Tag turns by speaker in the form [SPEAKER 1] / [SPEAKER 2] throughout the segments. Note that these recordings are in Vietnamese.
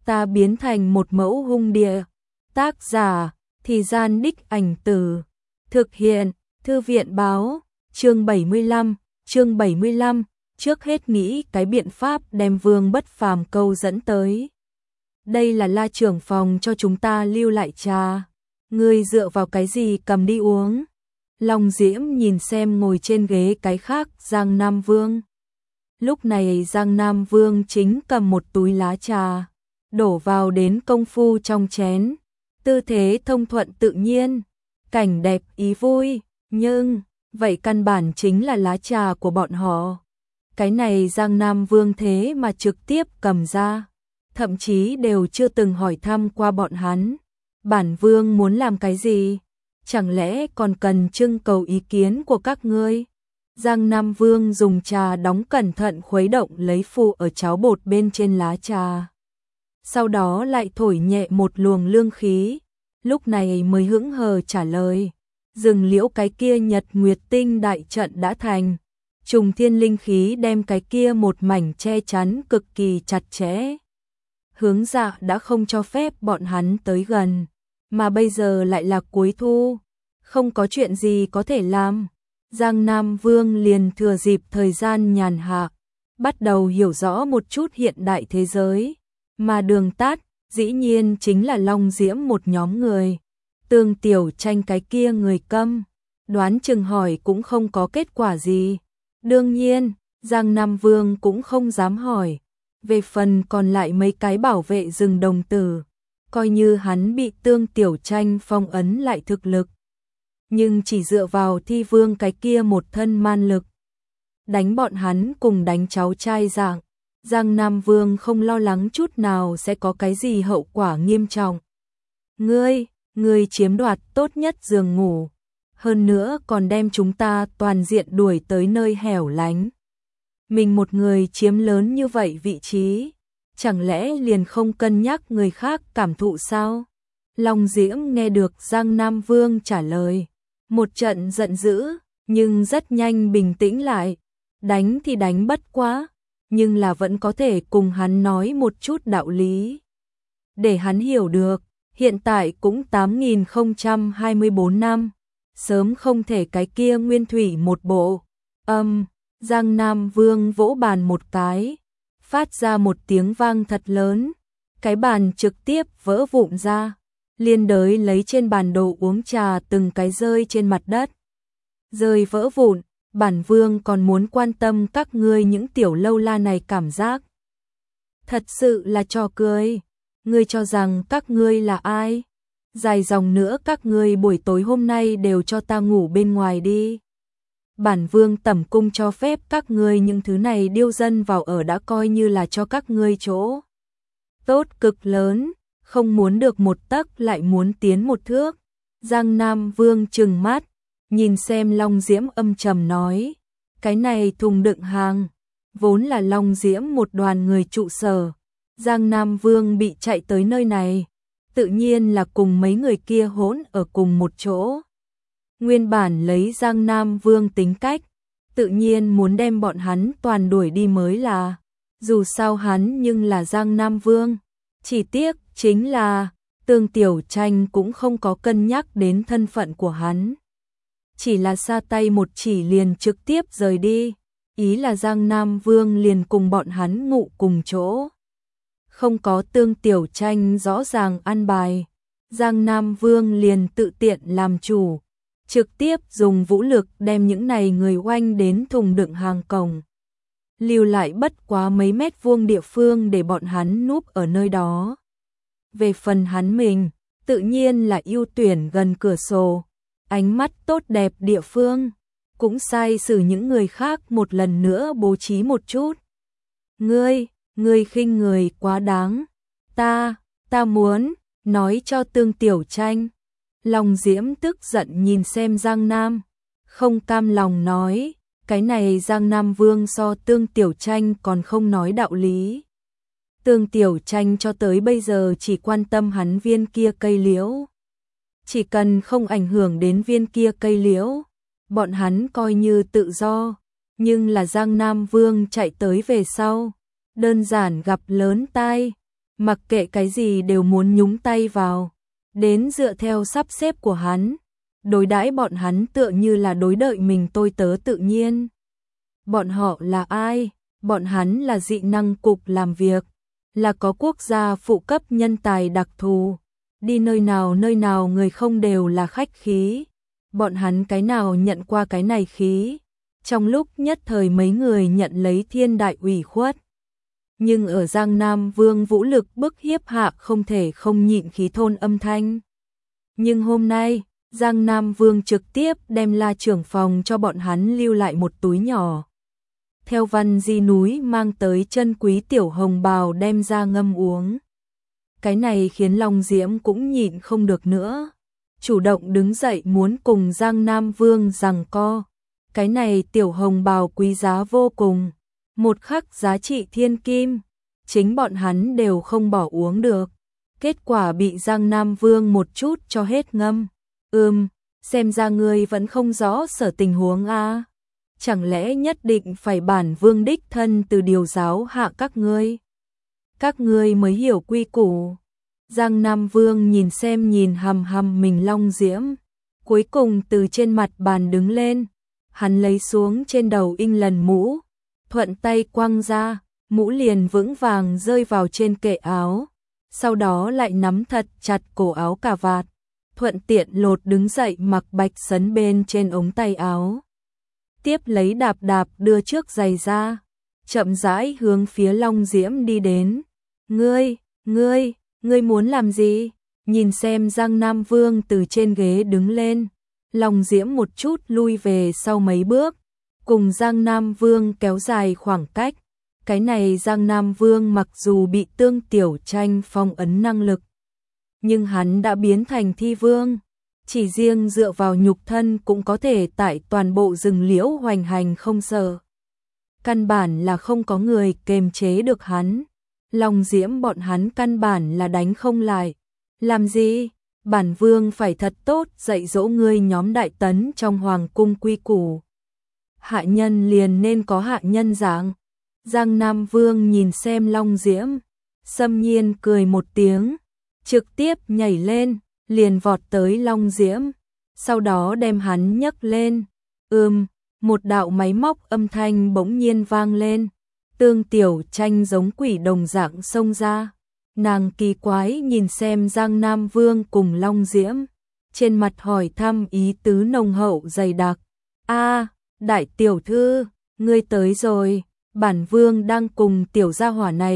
[SPEAKER 1] ta biến thành một mẫu hung địa. Tác giả, Thì Gian Đích Ảnh Từ. Thực hiện, Thư viện báo, chương 75, trước hết nghĩ cái biện pháp đem Vương Bất Phàm câu dẫn tới. Đây là La trưởng phòng cho chúng ta lưu lại trà. Ngươi dựa vào cái gì cầm đi uống? Long Diễm nhìn xem ngồi trên ghế cái khác Giang Nam Vương. Lúc này Giang Nam Vương chính cầm một túi lá trà, đổ vào đến công phu trong chén, tư thế thông thuận tự nhiên, cảnh đẹp ý vui, nhưng vậy căn bản chính là lá trà của bọn họ. Cái này Giang Nam Vương thế mà trực tiếp cầm ra, thậm chí đều chưa từng hỏi thăm qua bọn hắn. Bản Vương muốn làm cái gì? Chẳng lẽ còn cần trưng cầu ý kiến của các ngươi? Giang Nam Vương dùng trà đóng cẩn thận khuấy động lấy phù ở cháo bột bên trên lá trà. Sau đó lại thổi nhẹ một luồng lương khí, lúc này mới hững hờ trả lời. Rừng liễu cái kia Nhật Nguyệt Tinh đại trận đã thành, trùng thiên linh khí đem cái kia một mảnh che chắn cực kỳ chặt chẽ. Hướng Dạ đã không cho phép bọn hắn tới gần, mà bây giờ lại là cuối thu, không có chuyện gì có thể làm. Giang Nam Vương liền thừa dịp thời gian nhàn hạ, bắt đầu hiểu rõ một chút hiện đại thế giới, mà đường tắt dĩ nhiên chính là Long Diễm một nhóm người. Tương Tiểu Tranh cái kia người câm, đoán chừng hỏi cũng không có kết quả gì. Đương nhiên, Giang Nam Vương cũng không dám hỏi. Về phần còn lại mấy cái bảo vệ rừng đồng tử, coi như hắn bị Tương Tiểu Tranh phong ấn lại thực lực, nhưng chỉ dựa vào Thi Vương cái kia một thân man lực, đánh bọn hắn cùng đánh cháu trai dạng. Giang Nam Vương không lo lắng chút nào sẽ có cái gì hậu quả nghiêm trọng. Ngươi chiếm đoạt tốt nhất giường ngủ, hơn nữa còn đem chúng ta toàn diện đuổi tới nơi hẻo lánh. Mình một người chiếm lớn như vậy vị trí, chẳng lẽ liền không cân nhắc người khác cảm thụ sao? Long Diễm nghe được Giang Nam Vương trả lời, một trận giận dữ, nhưng rất nhanh bình tĩnh lại. Đánh thì đánh bất quá, nhưng là vẫn có thể cùng hắn nói một chút đạo lý, để hắn hiểu được, hiện tại cũng 8024 năm, sớm không thể cái kia nguyên thủy một bộ. Giang Nam Vương vỗ bàn một cái, phát ra một tiếng vang thật lớn, cái bàn trực tiếp vỡ vụn ra, liên đới lấy trên bàn đồ uống trà từng cái rơi trên mặt đất. Rơi vỡ vụn, bản Vương còn muốn quan tâm các ngươi những tiểu lâu la này cảm giác. Thật sự là trò cười, ngươi cho rằng các ngươi là ai? Dài dòng nữa các ngươi buổi tối hôm nay đều cho ta ngủ bên ngoài đi. Bản Vương tẩm cung cho phép các ngươi những thứ này điêu dân vào ở đã coi như là cho các ngươi chỗ tốt cực lớn, không muốn được một tấc lại muốn tiến một thước. Giang Nam Vương trừng mắt, nhìn xem Long Diễm âm trầm nói, cái này thùng đựng hàng, vốn là Long Diễm một đoàn người trụ sở. Giang Nam Vương bị chạy tới nơi này, tự nhiên là cùng mấy người kia hỗn ở cùng một chỗ. Nguyên bản lấy Giang Nam Vương tính cách, tự nhiên muốn đem bọn hắn toàn đuổi đi mới là, dù sao hắn nhưng là Giang Nam Vương. Chỉ tiếc chính là Tương Tiểu Tranh cũng không có cân nhắc đến thân phận của hắn, chỉ là sa tay một chỉ liền trực tiếp rời đi, ý là Giang Nam Vương liền cùng bọn hắn ngủ cùng chỗ. Không có Tương Tiểu Tranh rõ ràng an bài, Giang Nam Vương liền tự tiện làm chủ, trực tiếp dùng vũ lực đem những này người oanh đến thùng đựng hàng cổng, lưu lại bất quá mấy mét vuông địa phương để bọn hắn núp ở nơi đó. Về phần hắn mình, tự nhiên là ưu tuyển gần cửa sổ, ánh mắt tốt đẹp địa phương, cũng sai sử những người khác một lần nữa bố trí một chút. Ngươi khinh người quá đáng, ta muốn nói cho Tương Tiểu Tranh. Long Diễm tức giận nhìn xem Giang Nam, không cam lòng nói, cái này Giang Nam Vương so Tương Tiểu Tranh còn không nói đạo lý. Tương Tiểu Tranh cho tới bây giờ chỉ quan tâm hắn viên kia cây liễu, chỉ cần không ảnh hưởng đến viên kia cây liễu, bọn hắn coi như tự do, nhưng là Giang Nam Vương chạy tới về sau, đơn giản gặp lớn tai, mặc kệ cái gì đều muốn nhúng tay vào, đến dựa theo sắp xếp của hắn, đối đãi bọn hắn tựa như là đối đợi mình tôi tớ tự nhiên. Bọn họ là ai? Bọn hắn là dị năng cục làm việc, là có quốc gia phụ cấp nhân tài đặc thù, đi nơi nào người không đều là khách khí, bọn hắn cái nào nhận qua cái này khí, trong lúc nhất thời mấy người nhận lấy thiên đại ủy khuất. Nhưng ở Giang Nam Vương vũ lực bức hiếp hạ không thể không nhịn khí thôn âm thanh. Nhưng hôm nay, Giang Nam Vương trực tiếp đem La trưởng phòng cho bọn hắn lưu lại một túi nhỏ. Theo Văn Di núi mang tới chân quý tiểu hồng bào đem ra ngâm uống. Cái này khiến Long Diễm cũng nhịn không được nữa, chủ động đứng dậy muốn cùng Giang Nam Vương giằng co. Cái này tiểu hồng bào quý giá vô cùng, một khắc giá trị thiên kim, chính bọn hắn đều không bỏ uống được. Kết quả bị Giang Nam Vương một chút cho hết ngâm. Xem ra ngươi vẫn không rõ sở tình huống a. Chẳng lẽ nhất định phải bản vương đích thân từ điều giáo hạ các ngươi? Các ngươi mới hiểu quy củ. Giang Nam Vương nhìn hằm mình Long Diễm, cuối cùng từ trên mặt bàn đứng lên, hắn lấy xuống trên đầu in lần mũ, thuận tay quăng ra, mũ liền vững vàng rơi vào trên kệ áo, sau đó lại nắm thật chặt cổ áo cà vạt, thuận tiện lột đứng dậy mặc bạch sấn bên trên ống tay áo. Tiếp lấy đạp đưa trước giày ra, chậm rãi hướng phía Long Diễm đi đến. Ngươi muốn làm gì? Nhìn xem Giang Nam Vương từ trên ghế đứng lên, Long Diễm một chút lui về sau mấy bước, cùng Giang Nam Vương kéo dài khoảng cách. Cái này Giang Nam Vương mặc dù bị Tương Tiểu Tranh phong ấn năng lực, nhưng hắn đã biến thành thi vương, chỉ riêng dựa vào nhục thân cũng có thể tại toàn bộ rừng liễu hoành hành không sợ. Căn bản là không có người kềm chế được hắn. Long Diễm bọn hắn căn bản là đánh không lại. Làm gì? Bản vương phải thật tốt dạy dỗ ngươi nhóm đại tấn trong hoàng cung quy củ. Hạ nhân liền nên có hạ nhân dạng. Giang Nam Vương nhìn xem Long Diễm, xâm nhiên cười một tiếng, trực tiếp nhảy lên, liền vọt tới Long Diễm, sau đó đem hắn nhấc lên. Một đạo máy móc âm thanh bỗng nhiên vang lên. Tương Tiểu Tranh giống quỷ đồng dạng xông ra. Nàng kỳ quái nhìn xem Giang Nam Vương cùng Long Diễm, trên mặt hỏi thăm ý tứ nồng hậu dày đặc. Đại tiểu thư, ngươi tới rồi, bản vương đang cùng tiểu gia hỏa này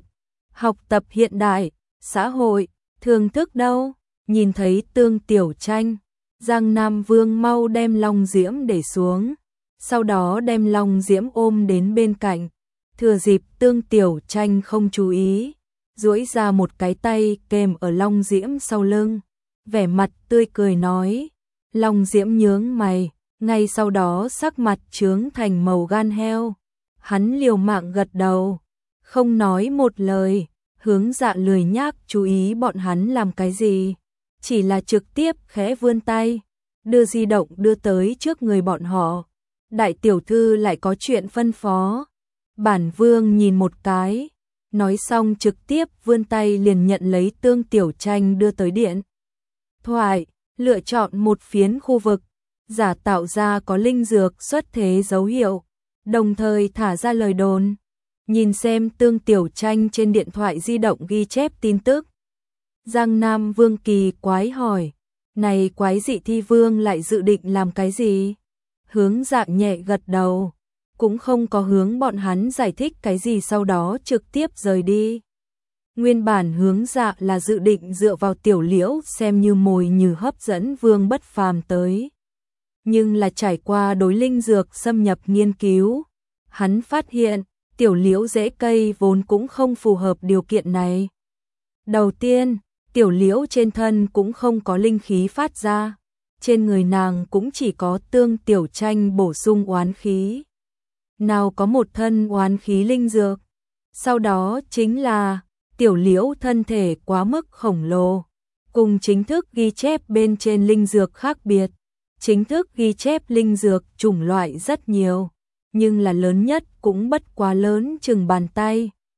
[SPEAKER 1] học tập hiện đại, xã hội, thường thức đâu. Nhìn thấy Tương Tiểu Tranh, Giang Nam Vương mau đem Long Diễm để xuống, sau đó đem Long Diễm ôm đến bên cạnh, thừa dịp Tương Tiểu Tranh không chú ý, duỗi ra một cái tay kèm ở Long Diễm sau lưng, vẻ mặt tươi cười nói. Long Diễm nhướng mày, ngay sau đó sắc mặt chướng thành màu gan heo, hắn liều mạng gật đầu, không nói một lời, hướng Dạ lười nhác chú ý bọn hắn làm cái gì, chỉ là trực tiếp khẽ vươn tay, đưa di động đưa tới trước người bọn họ. Đại tiểu thư lại có chuyện phân phó. Bản vương nhìn một cái, nói xong trực tiếp vươn tay liền nhận lấy Tương Tiểu Tranh đưa tới điện thoại, lựa chọn một phiến khu vực, giả tạo ra có linh dược xuất thế dấu hiệu, đồng thời thả ra lời đồn. Nhìn xem Tương Tiểu Tranh trên điện thoại di động ghi chép tin tức, Giang Nam Vương kỳ quái hỏi, này quái dị thi vương lại dự định làm cái gì? Hướng Dạ nhẹ gật đầu, cũng không có hướng bọn hắn giải thích cái gì, sau đó trực tiếp rời đi. Nguyên bản Hướng Dạ là dự định dựa vào Tiểu Liễu xem như mồi nhử hấp dẫn Vương Bất Phàm tới. Nhưng là trải qua đối linh dược xâm nhập nghiên cứu, hắn phát hiện Tiểu Liễu rễ cây vốn cũng không phù hợp điều kiện này. Đầu tiên, Tiểu Liễu trên thân cũng không có linh khí phát ra, trên người nàng cũng chỉ có Tương Tiểu Tranh bổ sung oán khí. Nào có một thân oán khí linh dược. Sau đó chính là Tiểu Liễu thân thể quá mức khổng lồ, cùng chính thức ghi chép bên trên linh dược khác biệt. Chính thức ghi chép linh dược chủng loại rất nhiều, nhưng là lớn nhất cũng bất quá lớn chừng bàn tay.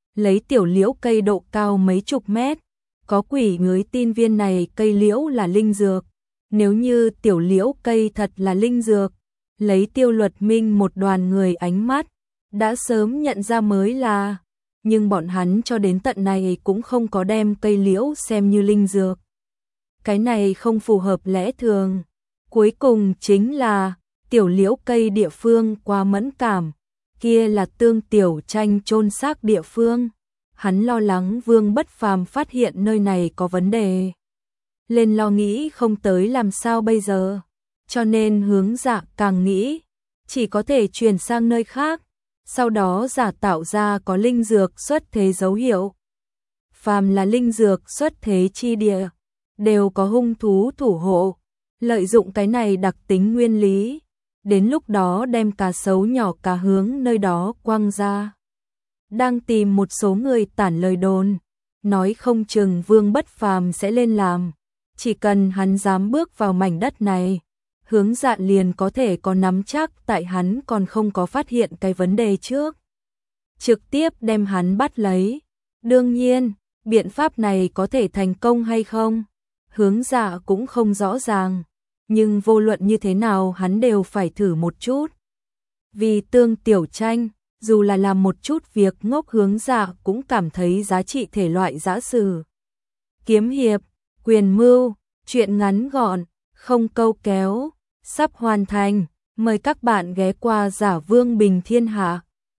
[SPEAKER 1] lấy tiểu liễu cây độ cao mấy chục mét, có quỷ người tin viên này cây liễu là linh dược. Nếu như tiểu liễu cây thật là linh dược, lấy Tiêu Luật Minh một đoàn người ánh mắt, đã sớm nhận ra mới là, nhưng bọn hắn cho đến tận này cũng không có đem cây liễu xem như linh dược. Cái này không phù hợp lẽ thường. Cuối cùng chính là, tiểu liễu cây địa phương quá mẫn cảm, kia là Tương Tiểu Tranh chôn xác địa phương. Hắn lo lắng Vương Bất Phàm phát hiện nơi này có vấn đề. Lên lo nghĩ không tới làm sao bây giờ. Cho nên Hướng Dạ càng nghĩ, chỉ có thể chuyển sang nơi khác, sau đó giả tạo ra có linh dược xuất thế dấu hiệu. Phàm là linh dược xuất thế chi địa, đều có hung thú thủ hộ, lợi dụng cái này đặc tính nguyên lý, đến lúc đó đem cá sấu nhỏ cá hướng nơi đó quăng ra. Đang tìm một số người tản lời đồn, nói không chừng Vương Bất Phàm sẽ lên làm, chỉ cần hắn dám bước vào mảnh đất này, Hướng Dạ liền có thể có nắm chắc tại hắn còn không có phát hiện cái vấn đề trước. Trực tiếp đem hắn bắt lấy. Đương nhiên, biện pháp này có thể thành công hay không, Hướng Dạ cũng không rõ ràng, nhưng vô luận như thế nào hắn đều phải thử một chút. Vì Tương Tiểu Tranh, dù là làm một chút việc ngốc Hướng Dạ cũng cảm thấy giá trị thể loại giã sử. Kiếm hiệp, quyền mưu, chuyện ngắn gọn, không câu kéo, sắp hoàn thành, mời các bạn ghé qua Giả Vương Bình Thiên Hạ.